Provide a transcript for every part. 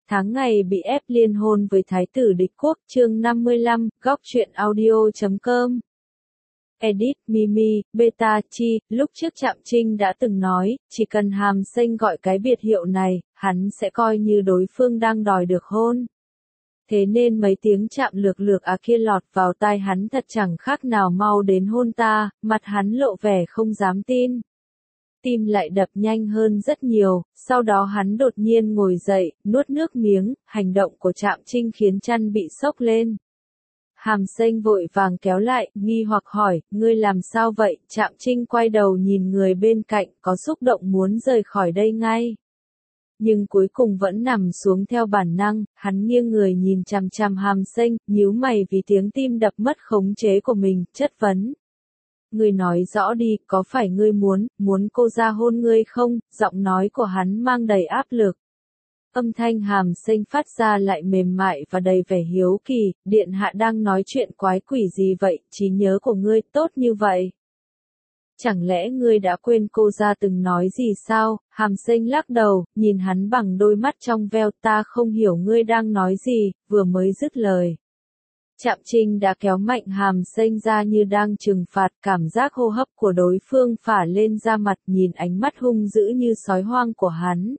tháng ngày bị ép liên hôn với thái tử địch quốc, chương 55, góc truyện audio.com. Edit, Mimi, Beta, Chi, lúc trước Trạm Trinh đã từng nói, chỉ cần Hàm Xanh gọi cái biệt hiệu này, hắn sẽ coi như đối phương đang đòi được hôn. Thế nên mấy tiếng chạm lược lược kia lọt vào tai hắn thật chẳng khác nào mau đến hôn ta, mặt hắn lộ vẻ không dám tin. Tim lại đập nhanh hơn rất nhiều, sau đó hắn đột nhiên ngồi dậy, nuốt nước miếng, hành động của Trạm Trinh khiến chăn bị sốc lên. Hàm Xanh vội vàng kéo lại, nghi hoặc hỏi, ngươi làm sao vậy? Trạm Trinh quay đầu nhìn người bên cạnh, có xúc động muốn rời khỏi đây ngay. Nhưng cuối cùng vẫn nằm xuống theo bản năng, hắn nghiêng người nhìn chằm chằm Hàm Xanh, nhíu mày vì tiếng tim đập mất khống chế của mình, chất vấn. Ngươi nói rõ đi, có phải ngươi muốn cô ra hôn ngươi không? Giọng nói của hắn mang đầy áp lực. Âm thanh Hàm Xanh phát ra lại mềm mại và đầy vẻ hiếu kỳ, điện hạ đang nói chuyện quái quỷ gì vậy, trí nhớ của ngươi tốt như vậy. Chẳng lẽ ngươi đã quên cô ra từng nói gì sao? Hàm Xanh lắc đầu, nhìn hắn bằng đôi mắt trong veo, ta không hiểu ngươi đang nói gì, vừa mới dứt lời. Trạm Trinh đã kéo mạnh Hàm Xanh ra như đang trừng phạt, cảm giác hô hấp của đối phương phả lên da mặt, nhìn ánh mắt hung dữ như sói hoang của hắn.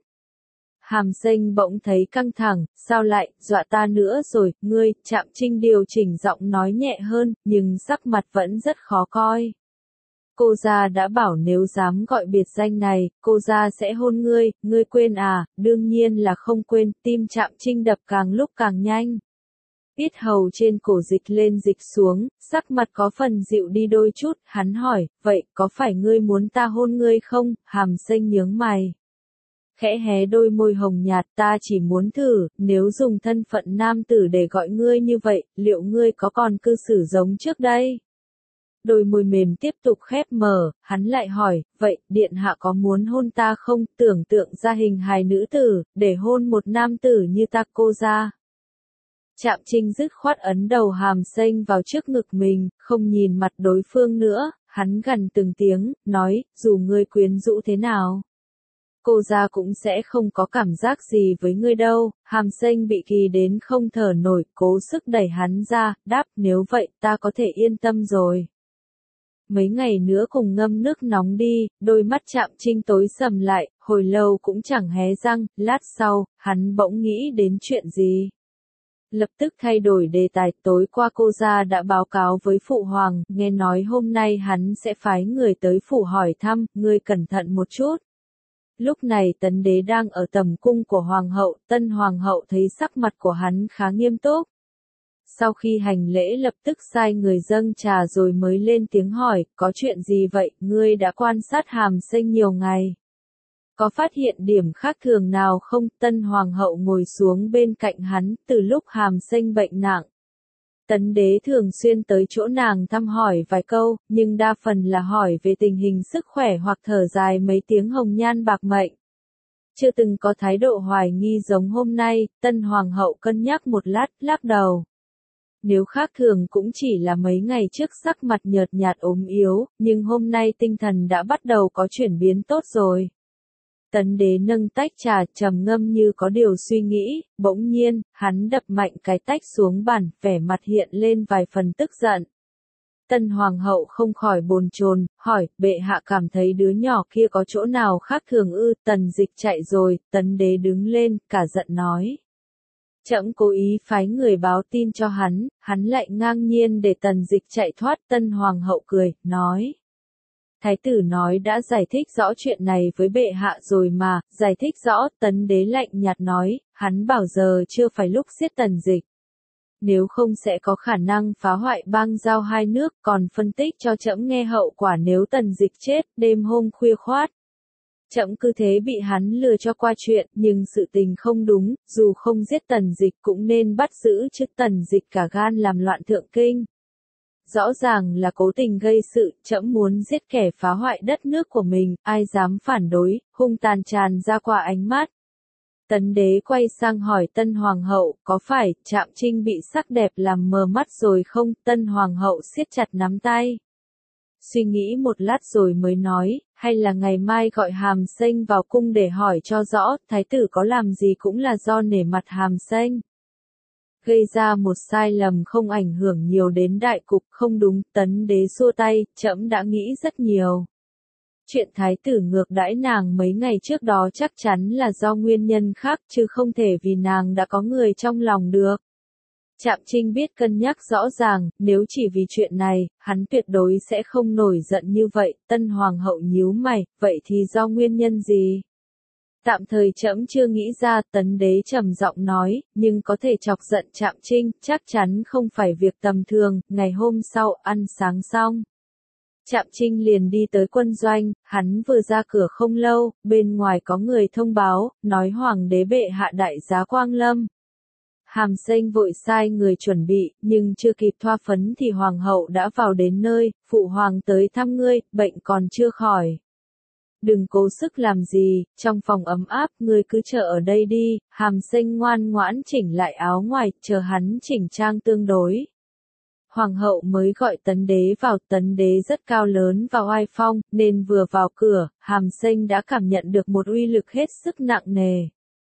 Hàm Xanh bỗng thấy căng thẳng, sao lại, dọa ta nữa rồi, ngươi, Trạm Trinh điều chỉnh giọng nói nhẹ hơn, nhưng sắc mặt vẫn rất khó coi. Cô gia đã bảo nếu dám gọi biệt danh này, cô gia sẽ hôn ngươi, ngươi quên à? Đương nhiên là không quên, tim Trạm Trinh đập càng lúc càng nhanh. Yết hầu trên cổ dịch lên dịch xuống, sắc mặt có phần dịu đi đôi chút, hắn hỏi, vậy, có phải ngươi muốn ta hôn ngươi không? Hàm Xanh nhướng mày. Khẽ hé đôi môi hồng nhạt, ta chỉ muốn thử, nếu dùng thân phận nam tử để gọi ngươi như vậy, liệu ngươi có còn cư xử giống trước đây? Đôi môi mềm tiếp tục khép mở, hắn lại hỏi, vậy, điện hạ có muốn hôn ta không? Tưởng tượng ra hình hài nữ tử, để hôn một nam tử như ta cô ra. Trạm Trinh dứt khoát ấn đầu Hàm Xanh vào trước ngực mình, không nhìn mặt đối phương nữa, hắn gằn từng tiếng, nói, dù ngươi quyến rũ thế nào. Cô ra cũng sẽ không có cảm giác gì với ngươi đâu. Hàm Xanh bị kỳ đến không thở nổi, cố sức đẩy hắn ra, đáp, nếu vậy ta có thể yên tâm rồi. Mấy ngày nữa cùng ngâm nước nóng đi, đôi mắt Trạm Trinh tối sầm lại, hồi lâu cũng chẳng hé răng, lát sau, hắn bỗng nghĩ đến chuyện gì. Lập tức thay đổi đề tài, tối qua cô gia đã báo cáo với Phụ Hoàng, nghe nói hôm nay hắn sẽ phái người tới phủ hỏi thăm, ngươi cẩn thận một chút. Lúc này Tấn Đế đang ở tầm cung của Hoàng hậu, Tân Hoàng hậu thấy sắc mặt của hắn khá nghiêm túc. Sau khi hành lễ lập tức sai người dâng trà rồi mới lên tiếng hỏi, có chuyện gì vậy, ngươi đã quan sát Hàm Xanh nhiều ngày. Có phát hiện điểm khác thường nào không? Tân Hoàng hậu ngồi xuống bên cạnh hắn, từ lúc Hàm Xanh bệnh nặng. Tấn Đế thường xuyên tới chỗ nàng thăm hỏi vài câu, nhưng đa phần là hỏi về tình hình sức khỏe hoặc thở dài mấy tiếng hồng nhan bạc mệnh. Chưa từng có thái độ hoài nghi giống hôm nay, Tân Hoàng hậu cân nhắc một lát, lắc đầu. Nếu khác thường cũng chỉ là mấy ngày trước sắc mặt nhợt nhạt ốm yếu, nhưng hôm nay tinh thần đã bắt đầu có chuyển biến tốt rồi. Tấn Đế nâng tách trà trầm ngâm như có điều suy nghĩ, bỗng nhiên, hắn đập mạnh cái tách xuống bàn, vẻ mặt hiện lên vài phần tức giận. Tân Hoàng hậu không khỏi bồn chồn, hỏi, bệ hạ cảm thấy đứa nhỏ kia có chỗ nào khác thường ư? Tần Dịch chạy rồi, Tấn Đế đứng lên, cả giận nói. Trẫm cố ý phái người báo tin cho hắn lại ngang nhiên để Tần Dịch chạy thoát. Tân Hoàng hậu cười, nói. Thái tử nói đã giải thích rõ chuyện này với bệ hạ rồi mà, giải thích rõ, Tấn Đế lạnh nhạt nói, hắn bảo giờ chưa phải lúc giết Tần Dịch. Nếu không sẽ có khả năng phá hoại bang giao hai nước, còn phân tích cho trẫm nghe hậu quả nếu Tần Dịch chết, đêm hôm khuya khoát. Trẫm cứ thế bị hắn lừa cho qua chuyện, nhưng sự tình không đúng, dù không giết Tần Dịch cũng nên bắt giữ chứ. Tần Dịch cả gan làm loạn thượng kinh. Rõ ràng là cố tình gây sự, trẫm muốn giết kẻ phá hoại đất nước của mình, ai dám phản đối, hung tàn tràn ra qua ánh mắt. Tấn Đế quay sang hỏi Tân Hoàng hậu, có phải Trạm Trinh bị sắc đẹp làm mờ mắt rồi không? Tân Hoàng hậu siết chặt nắm tay. suy nghĩ một lát rồi mới nói, hay là ngày mai gọi Hàm Xanh vào cung để hỏi cho rõ, thái tử có làm gì cũng là do nể mặt Hàm Xanh. Gây ra một sai lầm không ảnh hưởng nhiều đến đại cục, không đúng. Tấn đế xua tay, trẫm đã nghĩ rất nhiều. Chuyện thái tử ngược đãi nàng mấy ngày trước đó chắc chắn là do nguyên nhân khác, chứ không thể vì nàng đã có người trong lòng được. Trạm Trinh biết cân nhắc rõ ràng, nếu chỉ vì chuyện này, hắn tuyệt đối sẽ không nổi giận như vậy. Tân hoàng hậu nhíu mày, vậy thì do nguyên nhân gì? Tạm thời trẫm chưa nghĩ ra. Tấn đế trầm giọng nói, nhưng có thể chọc giận Trạm Trinh, chắc chắn không phải việc tầm thường. Ngày hôm sau, ăn sáng xong, Trạm Trinh liền đi tới quân doanh, hắn vừa ra cửa không lâu, bên ngoài có người thông báo, nói hoàng đế bệ hạ đại giá quang lâm. Hàm Xanh vội sai người chuẩn bị, nhưng chưa kịp thoa phấn thì hoàng hậu đã vào đến nơi, phụ hoàng tới thăm ngươi, bệnh còn chưa khỏi. Đừng cố sức làm gì, trong phòng ấm áp, ngươi cứ chờ ở đây đi. Hàm Xanh ngoan ngoãn chỉnh lại áo ngoài, chờ hắn chỉnh trang tương đối. Hoàng hậu mới gọi Tấn đế vào. Tấn đế rất cao lớn và oai phong, nên vừa vào cửa, Hàm Xanh đã cảm nhận được một uy lực hết sức nặng nề.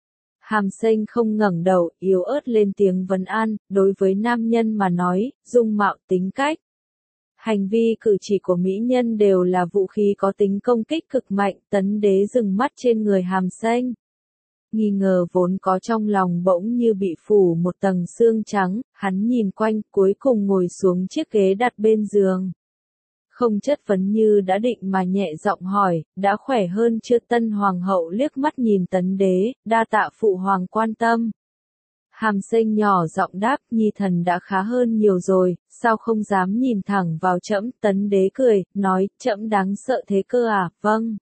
Hàm Xanh không ngẩng đầu, yếu ớt lên tiếng vấn an. Đối với nam nhân mà nói, dung mạo, tính cách, hành vi cử chỉ của mỹ nhân đều là vũ khí có tính công kích cực mạnh. Tấn đế dừng mắt trên người Hàm Xanh. Nghi ngờ vốn có trong lòng bỗng như bị phủ một tầng sương trắng, hắn nhìn quanh, cuối cùng ngồi xuống chiếc ghế đặt bên giường. Không chất vấn như đã định mà nhẹ giọng hỏi, đã khỏe hơn chưa? Tân hoàng hậu liếc mắt nhìn Tấn đế, đa tạ phụ hoàng quan tâm. Hàm Xanh nhỏ giọng đáp, nhi thần đã khá hơn nhiều rồi, sao không dám nhìn thẳng vào trẫm? Tấn đế cười, nói, trẫm đáng sợ thế cơ à? Vâng.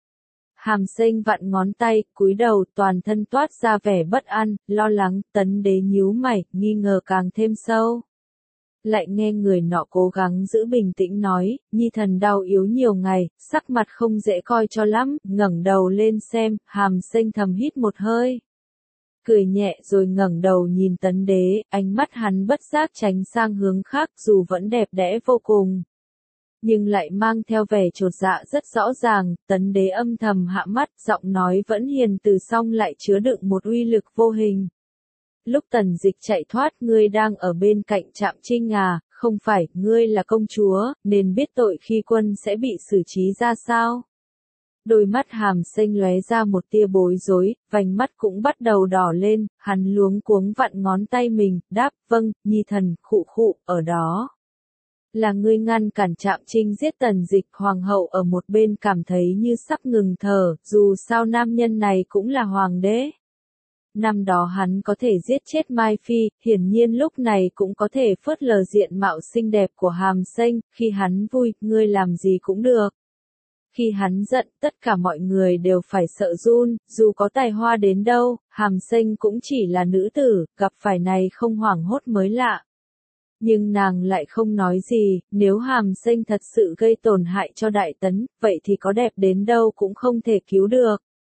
Hàm Xanh vặn ngón tay, cúi đầu, toàn thân toát ra vẻ bất an, lo lắng. Tấn đế nhíu mày, nghi ngờ càng thêm sâu. Lại nghe người nọ cố gắng giữ bình tĩnh nói, nhi thần đau yếu nhiều ngày, sắc mặt không dễ coi cho lắm. Ngẩng đầu lên xem, Hàm Xanh thầm hít một hơi, cười nhẹ rồi ngẩng đầu nhìn Tấn đế, ánh mắt hắn bất giác tránh sang hướng khác, dù vẫn đẹp đẽ vô cùng, nhưng lại mang theo vẻ chột dạ rất rõ ràng. Tấn đế âm thầm hạ mắt, giọng nói vẫn hiền từ song lại chứa đựng một uy lực vô hình. Lúc Tần Dịch chạy thoát, ngươi đang ở bên cạnh Trạm Trinh à? Không phải, ngươi là công chúa, nên biết tội khi quân sẽ bị xử trí ra sao? Đôi mắt Hàm Xanh lóe ra một tia bối rối, vành mắt cũng bắt đầu đỏ lên, hắn luống cuống vặn ngón tay mình, đáp, vâng, nhi thần, khụ khụ, ở đó. Là ngươi ngăn cản Trạm Trinh giết Tần Dịch. Hoàng hậu ở một bên cảm thấy như sắp ngừng thở, dù sao nam nhân này cũng là hoàng đế. Năm đó hắn có thể giết chết Mai Phi, hiển nhiên lúc này cũng có thể phớt lờ diện mạo xinh đẹp của Hàm Xanh. Khi hắn vui, ngươi làm gì cũng được. Khi hắn giận, tất cả mọi người đều phải sợ run, dù có tài hoa đến đâu, Hàm Xanh cũng chỉ là nữ tử, gặp phải này không hoảng hốt mới lạ. Nhưng nàng lại không nói gì, nếu Hàm Xanh thật sự gây tổn hại cho Đại Tấn, vậy thì có đẹp đến đâu cũng không thể cứu được.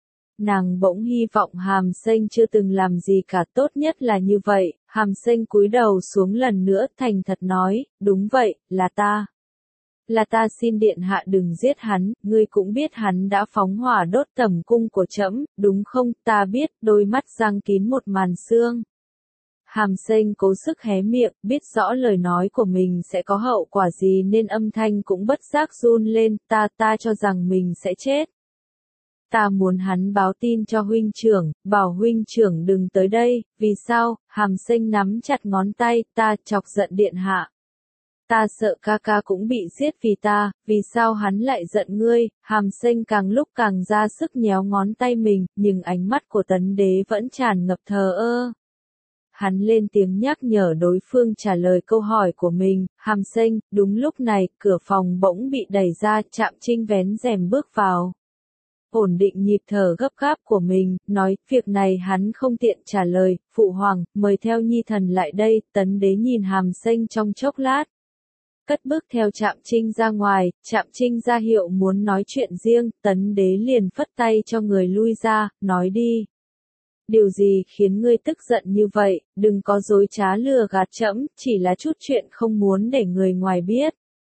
Nàng bỗng hy vọng Hàm Xanh chưa từng làm gì cả, tốt nhất là như vậy. Hàm Xanh cúi đầu xuống lần nữa, thành thật nói, đúng vậy, là ta. Là ta, xin điện hạ đừng giết hắn, ngươi cũng biết hắn đã phóng hỏa đốt tẩm cung của trẫm, đúng không? Ta biết. Đôi mắt giăng kín một màn sương. Hàm Xanh cố sức hé miệng, biết rõ lời nói của mình sẽ có hậu quả gì nên âm thanh cũng bất giác run lên. Ta cho rằng mình sẽ chết. Ta muốn hắn báo tin cho huynh trưởng, bảo huynh trưởng đừng tới đây. Vì sao? Hàm Xanh nắm chặt ngón tay, ta chọc giận điện hạ. Ta sợ ca ca cũng bị giết vì ta, vì sao hắn lại giận ngươi? Hàm Xanh càng lúc càng ra sức nhéo ngón tay mình, nhưng ánh mắt của Tấn đế vẫn tràn ngập thờ ơ. Hắn lên tiếng nhắc nhở đối phương trả lời câu hỏi của mình. Hàm Xanh. Đúng lúc này, cửa phòng bỗng bị đẩy ra, Trạm Trinh vén rèm bước vào. Ổn định nhịp thở gấp gáp của mình, nói, việc này hắn không tiện trả lời. Phụ hoàng, mời theo nhi thần lại đây. Tấn đế nhìn Hàm Xanh trong chốc lát, cất bước theo Trạm Trinh ra ngoài. Trạm Trinh ra hiệu muốn nói chuyện riêng, Tấn đế liền phất tay cho người lui ra, nói đi. Điều gì khiến ngươi tức giận như vậy? Đừng có dối trá lừa gạt trẫm, chỉ là chút chuyện không muốn để người ngoài biết.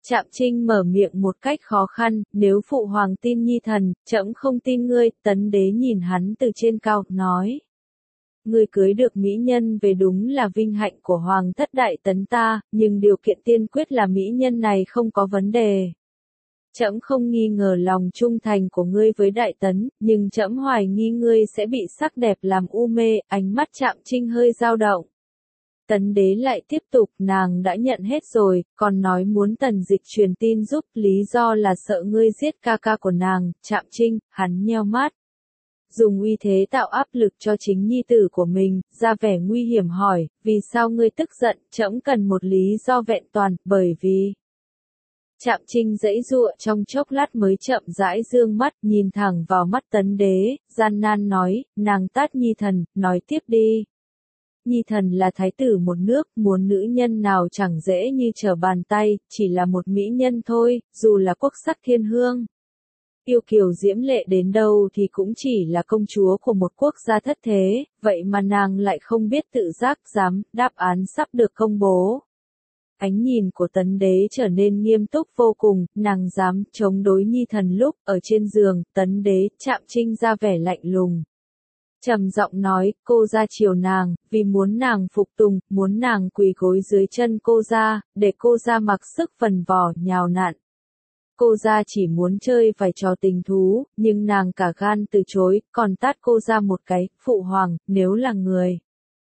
Trạm Trinh mở miệng một cách khó khăn, nếu phụ hoàng tin nhi thần, trẫm không tin ngươi. Tấn đế nhìn hắn từ trên cao, nói. Ngươi cưới được mỹ nhân về đúng là vinh hạnh của hoàng thất Đại Tấn ta, nhưng điều kiện tiên quyết là mỹ nhân này không có vấn đề. Trẫm không nghi ngờ lòng trung thành của ngươi với Đại Tấn, nhưng trẫm hoài nghi ngươi sẽ bị sắc đẹp làm u mê. Ánh mắt Trạm Trinh hơi dao động. Tấn đế lại tiếp tục, nàng đã nhận hết rồi, còn nói muốn Tần Dịch truyền tin giúp, lý do là sợ ngươi giết ca ca của nàng. Trạm Trinh, hắn nheo mắt. Dùng uy thế tạo áp lực cho chính nhi tử của mình, ra vẻ nguy hiểm hỏi, vì sao ngươi tức giận? Trẫm cần một lý do vẹn toàn, bởi vì... Trạm Trinh giãy giụa trong chốc lát mới chậm rãi dương mắt, nhìn thẳng vào mắt Tấn đế, gian nan nói, nàng tát nhi thần, nói tiếp đi. Nhi thần là thái tử một nước, muốn nữ nhân nào chẳng dễ như trở bàn tay, chỉ là một mỹ nhân thôi, dù là quốc sắc thiên hương. Yêu kiều diễm lệ đến đâu thì cũng chỉ là công chúa của một quốc gia thất thế, vậy mà nàng lại không biết tự giác dám, đáp án sắp được công bố. Ánh nhìn của Tấn đế trở nên nghiêm túc vô cùng, nàng dám chống đối nhi thần lúc ở trên giường. Tấn đế, Trạm Trinh ra vẻ lạnh lùng. Trầm giọng nói, cô ra chiều nàng, vì muốn nàng phục tùng, muốn nàng quỳ gối dưới chân cô ra, để cô ra mặc sức phần vò, nhào nặn. Cô ra chỉ muốn chơi vài trò tình thú, nhưng nàng cả gan từ chối, còn tát cô ra một cái. Phụ hoàng, nếu là người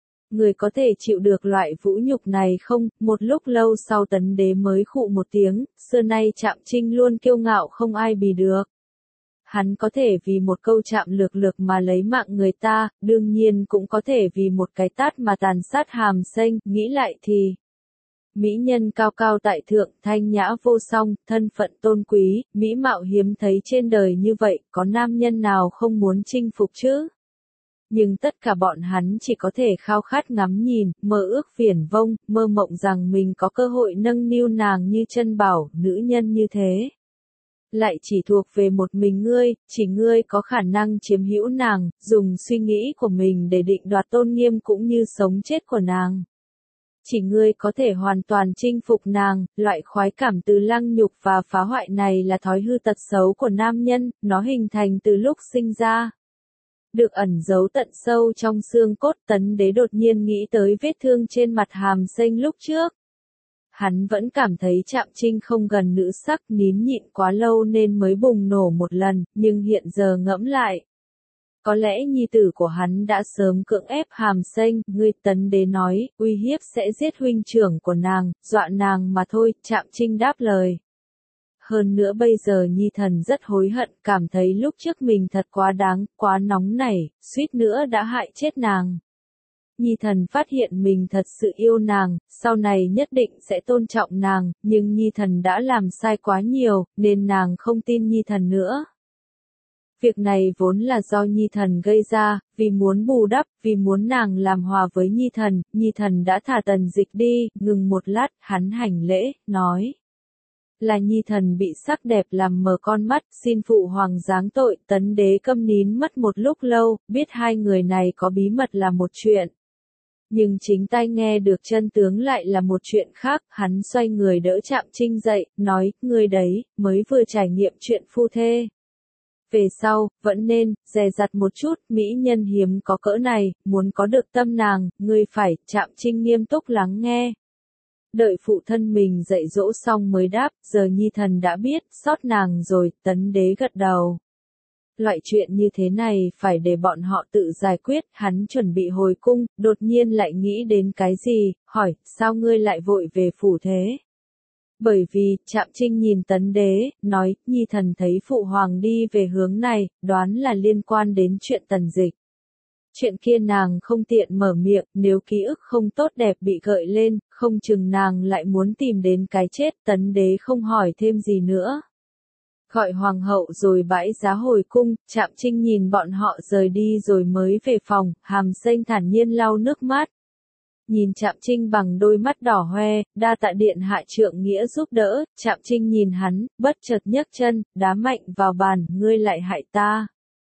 có thể chịu được loại vũ nhục này không? Một lúc lâu sau Tấn đế mới khụ một tiếng, xưa nay Trạm Trinh luôn kiêu ngạo không ai bì được. Hắn có thể vì một câu chạm lược lược mà lấy mạng người ta, đương nhiên cũng có thể vì một cái tát mà tàn sát hàm xanh. Nghĩ lại thì, mỹ nhân cao cao tại thượng, thanh nhã vô song, thân phận tôn quý, mỹ mạo hiếm thấy trên đời như vậy, có nam nhân nào không muốn chinh phục chứ? Nhưng tất cả bọn hắn chỉ có thể khao khát ngắm nhìn, mơ ước viển vông, mơ mộng rằng mình có cơ hội nâng niu nàng như chân bảo. Nữ nhân như thế lại chỉ thuộc về một mình ngươi, chỉ ngươi có khả năng chiếm hữu nàng, dùng suy nghĩ của mình để định đoạt tôn nghiêm cũng như sống chết của nàng. Chỉ ngươi có thể hoàn toàn chinh phục nàng. Loại khoái cảm từ lăng nhục và phá hoại này là thói hư tật xấu của nam nhân, nó hình thành từ lúc sinh ra. Được ẩn giấu tận sâu trong xương cốt. Tấn đế đột nhiên nghĩ tới vết thương trên mặt hàm xanh lúc trước. Hắn vẫn cảm thấy Trạm Trinh không gần nữ sắc, nín nhịn quá lâu nên mới bùng nổ một lần, nhưng hiện giờ ngẫm lại. Có lẽ nhi tử của hắn đã sớm cưỡng ép hàm xanh. Ngươi, Tấn đế nói, uy hiếp sẽ giết huynh trưởng của nàng, dọa nàng mà thôi. Trạm Trinh đáp lời. Hơn nữa bây giờ nhi thần rất hối hận, cảm thấy lúc trước mình thật quá đáng, quá nóng nảy, suýt nữa đã hại chết nàng. Nhi thần phát hiện mình thật sự yêu nàng, sau này nhất định sẽ tôn trọng nàng, nhưng nhi thần đã làm sai quá nhiều, nên nàng không tin nhi thần nữa. Việc này vốn là do nhi thần gây ra, vì muốn bù đắp, vì muốn nàng làm hòa với nhi thần đã thả Tần Dịch đi. Ngừng một lát, hắn hành lễ, nói. Là nhi thần bị sắc đẹp làm mờ con mắt, xin phụ hoàng giáng tội. Tấn đế câm nín mất một lúc lâu, biết hai người này có bí mật là một chuyện. Nhưng chính tai nghe được chân tướng lại là một chuyện khác. Hắn xoay người đỡ Trạm Trinh dậy, nói, ngươi đấy, mới vừa trải nghiệm chuyện phu thê. Về sau, vẫn nên, dè dặt một chút, mỹ nhân hiếm có cỡ này, muốn có được tâm nàng, ngươi phải. Trạm Trinh nghiêm túc lắng nghe. Đợi phụ thân mình dạy dỗ xong mới đáp, giờ nhi thần đã biết, sót nàng rồi. Tấn đế gật đầu. Loại chuyện như thế này phải để bọn họ tự giải quyết. Hắn chuẩn bị hồi cung, đột nhiên lại nghĩ đến cái gì, hỏi, sao ngươi lại vội về phủ thế? Bởi vì, Trạm Trinh nhìn Tấn đế, nói, nhi thần thấy phụ hoàng đi về hướng này, đoán là liên quan đến chuyện Tần Dịch. Chuyện kia nàng không tiện mở miệng, nếu ký ức không tốt đẹp bị gợi lên, không chừng nàng lại muốn tìm đến cái chết. Tấn đế không hỏi thêm gì nữa. Gọi hoàng hậu rồi bãi giá hồi cung. Trạm Trinh nhìn bọn họ rời đi rồi mới về phòng, hàm xanh thản nhiên lau nước mắt. Nhìn Trạm Trinh bằng đôi mắt đỏ hoe, đa tạ điện hạ trượng nghĩa giúp đỡ. Trạm Trinh nhìn hắn, bất chợt nhấc chân, đá mạnh vào bàn, ngươi lại hại ta.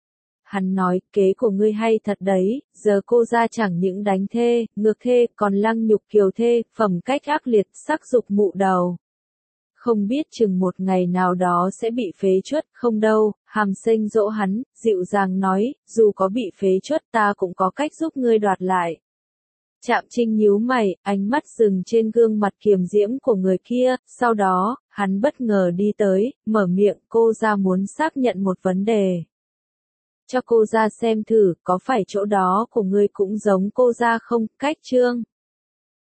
Hắn nói, kế của ngươi hay thật đấy, giờ cô ra chẳng những đánh thê, ngược thê, còn lăng nhục kiều thê, phẩm cách ác liệt, sắc dục mụ đầu. không biết chừng một ngày nào đó sẽ bị phế truất không đâu, Hàm Sinh dỗ hắn, dịu dàng nói, dù có bị phế truất ta cũng có cách giúp ngươi đoạt lại. Trạm Trinh nhíu mày, ánh mắt dừng trên gương mặt kiềm diễm của người kia, sau đó, hắn bất ngờ đi tới, mở miệng, cô ra muốn xác nhận một vấn đề. Cho cô ra xem thử, có phải chỗ đó của ngươi cũng giống cô ra không, cách Trương.